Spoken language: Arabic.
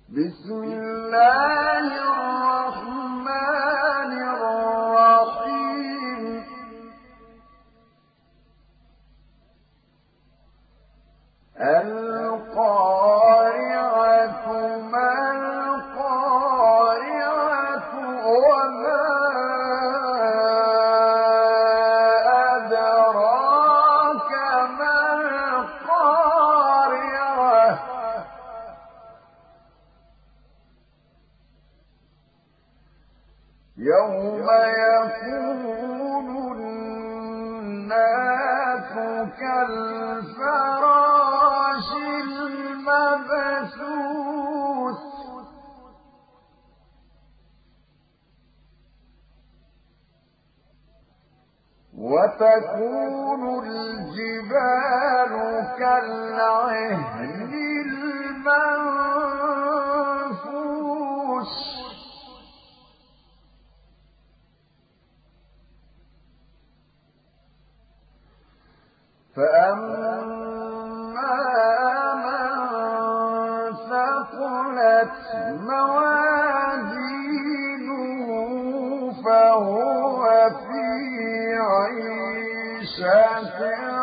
بسم الله الرحمن الرحيم القارعة ما القارعة وما أدراك ما القارعة يوم يكون الناس كالفراش المبثوث وتكون الجبال كالعهن المنفوش فأما من ثقلت موازينه فهو في عيشة